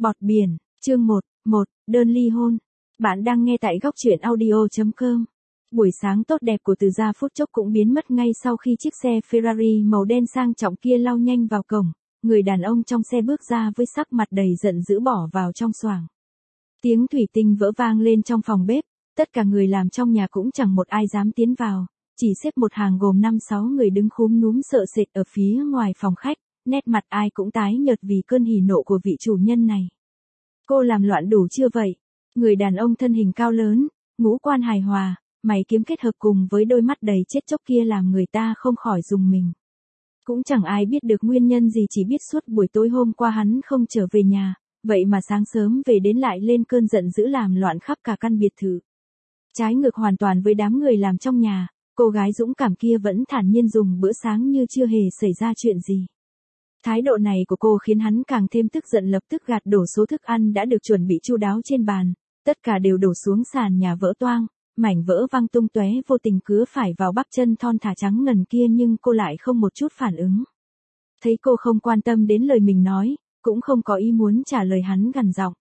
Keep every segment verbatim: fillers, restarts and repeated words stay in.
Bọt biển, chương một, một, đơn ly hôn. Bạn đang nghe tại góc truyện audio chấm com. Buổi sáng tốt đẹp của Từ Gia phút chốc cũng biến mất ngay sau khi chiếc xe Ferrari màu đen sang trọng kia lao nhanh vào cổng. Người đàn ông trong xe bước ra với sắc mặt đầy giận dữ bỏ vào trong xoàng. Tiếng thủy tinh vỡ vang lên trong phòng bếp, tất cả người làm trong nhà cũng chẳng một ai dám tiến vào, chỉ xếp một hàng gồm năm sáu người đứng khúm núm sợ sệt ở phía ngoài phòng khách, nét mặt ai cũng tái nhợt vì cơn hỉ nộ của vị chủ nhân này. Cô làm loạn đủ chưa vậy? Người đàn ông thân hình cao lớn, ngũ quan hài hòa, mày kiếm kết hợp cùng với đôi mắt đầy chết chóc kia làm người ta không khỏi rùng mình. Cũng chẳng ai biết được nguyên nhân gì, chỉ biết suốt buổi tối hôm qua hắn không trở về nhà, vậy mà sáng sớm về đến lại lên cơn giận dữ làm loạn khắp cả căn biệt thự. Trái ngược hoàn toàn với đám người làm trong nhà, cô gái dũng cảm kia vẫn thản nhiên dùng bữa sáng như chưa hề xảy ra chuyện gì. Thái độ này của cô khiến hắn càng thêm tức giận, lập tức gạt đổ số thức ăn đã được chuẩn bị chu đáo trên bàn, tất cả đều đổ xuống sàn nhà vỡ toang, mảnh vỡ văng tung tóe, vô tình cứa phải vào bắp chân thon thả trắng ngần kia nhưng cô lại không một chút phản ứng. Thấy cô không quan tâm đến lời mình nói, cũng không có ý muốn trả lời, hắn gằn giọng.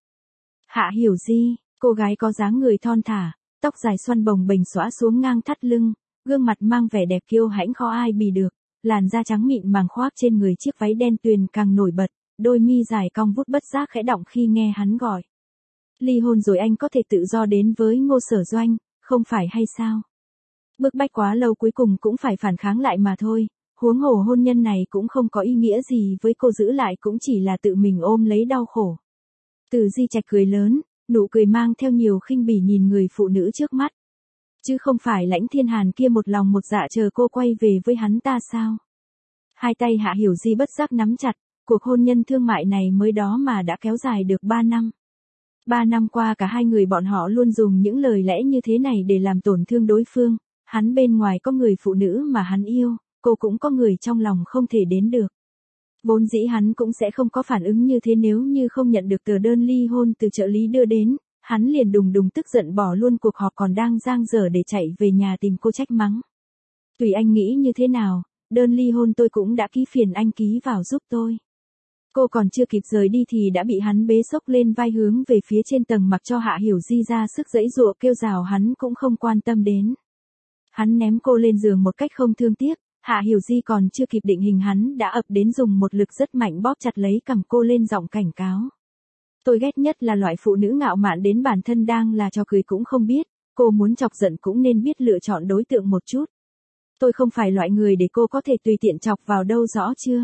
Hạ Hiểu Di, cô gái có dáng người thon thả, tóc dài xoăn bồng bềnh xõa xuống ngang thắt lưng, gương mặt mang vẻ đẹp kiêu hãnh khó ai bì được. Làn da trắng mịn màng khoác trên người chiếc váy đen tuyền càng nổi bật, đôi mi dài cong vút bất giác khẽ động khi nghe hắn gọi. Ly hôn rồi anh có thể tự do đến với Ngô Sở Doanh, không phải hay sao? Bức bách quá lâu cuối cùng cũng phải phản kháng lại mà thôi, huống hồ hôn nhân này cũng không có ý nghĩa gì với cô, giữ lại cũng chỉ là tự mình ôm lấy đau khổ. Từ Di Trạch cười lớn, nụ cười mang theo nhiều khinh bỉ nhìn người phụ nữ trước mắt. Chứ không phải Lãnh Thiên Hàn kia một lòng một dạ chờ cô quay về với hắn ta sao? Hai tay Hạ Hiểu Di bất giác nắm chặt, cuộc hôn nhân thương mại này mới đó mà đã kéo dài được ba năm. Ba năm qua cả hai người bọn họ luôn dùng những lời lẽ như thế này để làm tổn thương đối phương, hắn bên ngoài có người phụ nữ mà hắn yêu, cô cũng có người trong lòng không thể đến được. Vốn dĩ hắn cũng sẽ không có phản ứng như thế nếu như không nhận được tờ đơn ly hôn từ trợ lý đưa đến. Hắn liền đùng đùng tức giận bỏ luôn cuộc họp còn đang dang dở để chạy về nhà tìm cô trách mắng. Tùy anh nghĩ như thế nào, đơn ly hôn tôi cũng đã ký, phiền anh ký vào giúp tôi. Cô còn chưa kịp rời đi thì đã bị hắn bế xốc lên vai hướng về phía trên tầng, mặc cho Hạ Hiểu Di ra sức giãy giụa kêu rào hắn cũng không quan tâm đến. Hắn ném cô lên giường một cách không thương tiếc, Hạ Hiểu Di còn chưa kịp định hình hắn đã ập đến dùng một lực rất mạnh bóp chặt lấy cằm cô lên giọng cảnh cáo. Tôi ghét nhất là loại phụ nữ ngạo mạn đến bản thân đang là trò cười cũng không biết, cô muốn chọc giận cũng nên biết lựa chọn đối tượng một chút. Tôi không phải loại người để cô có thể tùy tiện chọc vào đâu, rõ chưa?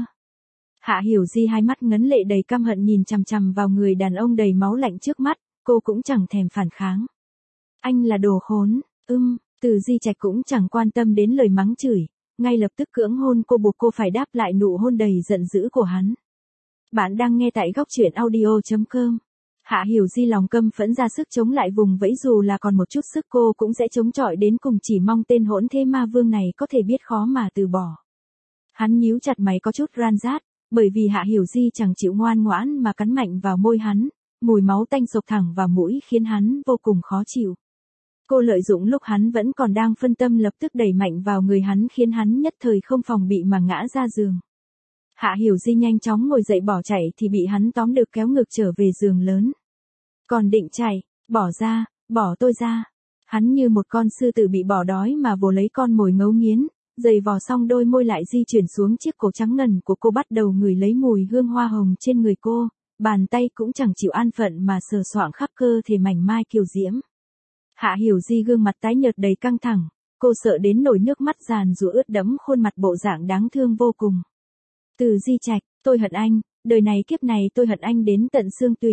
Hạ Hiểu Di hai mắt ngấn lệ đầy căm hận nhìn chằm chằm vào người đàn ông đầy máu lạnh trước mắt, cô cũng chẳng thèm phản kháng. Anh là đồ khốn, ưm, Từ Di Trạch cũng chẳng quan tâm đến lời mắng chửi, ngay lập tức cưỡng hôn cô, buộc cô phải đáp lại nụ hôn đầy giận dữ của hắn. Bạn đang nghe tại góc truyện audio chấm com. Hạ Hiểu Di lòng căm phẫn ra sức chống lại vùng vẫy, dù là còn một chút sức cô cũng sẽ chống chọi đến cùng, chỉ mong tên hỗn thế ma vương này có thể biết khó mà từ bỏ. Hắn nhíu chặt mày có chút ran rát, bởi vì Hạ Hiểu Di chẳng chịu ngoan ngoãn mà cắn mạnh vào môi hắn, mùi máu tanh sộc thẳng vào mũi khiến hắn vô cùng khó chịu. Cô lợi dụng lúc hắn vẫn còn đang phân tâm lập tức đẩy mạnh vào người hắn khiến hắn nhất thời không phòng bị mà ngã ra giường. Hạ Hiểu Di nhanh chóng ngồi dậy bỏ chạy thì bị hắn tóm được kéo ngược trở về giường lớn. Còn định chạy, bỏ ra, bỏ tôi ra. Hắn như một con sư tử bị bỏ đói mà vồ lấy con mồi ngấu nghiến, giày vò xong đôi môi lại di chuyển xuống chiếc cổ trắng ngần của cô, bắt đầu ngửi lấy mùi hương hoa hồng trên người cô, bàn tay cũng chẳng chịu an phận mà sờ soạng khắp cơ thể mảnh mai kiều diễm. Hạ Hiểu Di gương mặt tái nhợt đầy căng thẳng, cô sợ đến nổi nước mắt giàn rụa ướt đẫm khuôn mặt, bộ dạng đáng thương vô cùng. Từ Di Trạch, tôi hận anh, đời này kiếp này tôi hận anh đến tận xương tủy.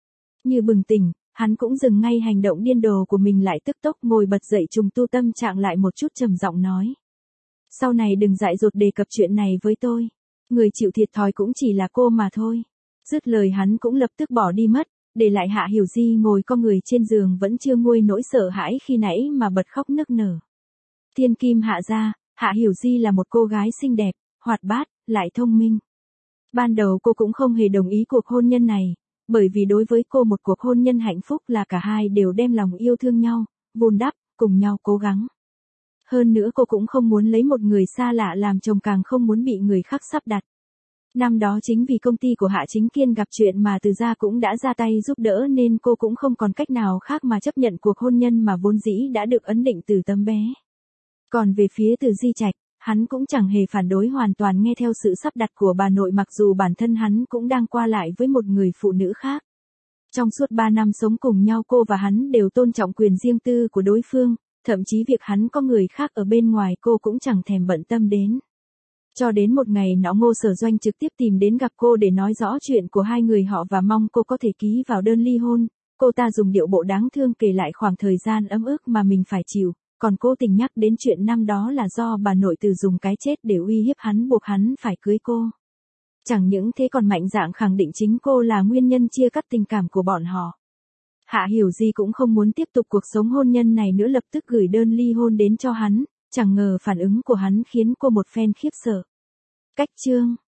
Như bừng tỉnh, hắn cũng dừng ngay hành động điên đồ của mình lại, tức tốc ngồi bật dậy trùng tu tâm trạng lại một chút, trầm giọng nói. Sau này đừng dại dột đề cập chuyện này với tôi. Người chịu thiệt thòi cũng chỉ là cô mà thôi. Dứt lời hắn cũng lập tức bỏ đi mất, để lại Hạ Hiểu Di ngồi co người trên giường vẫn chưa nguôi nỗi sợ hãi khi nãy mà bật khóc nức nở. Thiên kim hạ gia, Hạ Hiểu Di là một cô gái xinh đẹp, hoạt bát, lại thông minh. Ban đầu cô cũng không hề đồng ý cuộc hôn nhân này, bởi vì đối với cô một cuộc hôn nhân hạnh phúc là cả hai đều đem lòng yêu thương nhau, vun đắp, cùng nhau cố gắng. Hơn nữa cô cũng không muốn lấy một người xa lạ làm chồng, càng không muốn bị người khác sắp đặt. Năm đó chính vì công ty của Hạ Chính Kiên gặp chuyện mà Từ gia cũng đã ra tay giúp đỡ nên cô cũng không còn cách nào khác mà chấp nhận cuộc hôn nhân mà vốn dĩ đã được ấn định từ tấm bé. Còn về phía Từ Di Trạch, hắn cũng chẳng hề phản đối hoàn toàn nghe theo sự sắp đặt của bà nội mặc dù bản thân hắn cũng đang qua lại với một người phụ nữ khác. Trong suốt ba năm sống cùng nhau cô và hắn đều tôn trọng quyền riêng tư của đối phương, thậm chí việc hắn có người khác ở bên ngoài cô cũng chẳng thèm bận tâm đến. Cho đến một ngày nọ Ngô Sở Doanh trực tiếp tìm đến gặp cô để nói rõ chuyện của hai người họ và mong cô có thể ký vào đơn ly hôn. Cô ta dùng điệu bộ đáng thương kể lại khoảng thời gian ấm ức mà mình phải chịu, còn cố tình nhắc đến chuyện năm đó là do bà nội Từ dùng cái chết để uy hiếp hắn buộc hắn phải cưới cô. Chẳng những thế còn mạnh dạn khẳng định chính cô là nguyên nhân chia cắt tình cảm của bọn họ. Hạ Hiểu Di cũng không muốn tiếp tục cuộc sống hôn nhân này nữa, lập tức gửi đơn ly hôn đến cho hắn, chẳng ngờ phản ứng của hắn khiến cô một phen khiếp sợ. Cách chương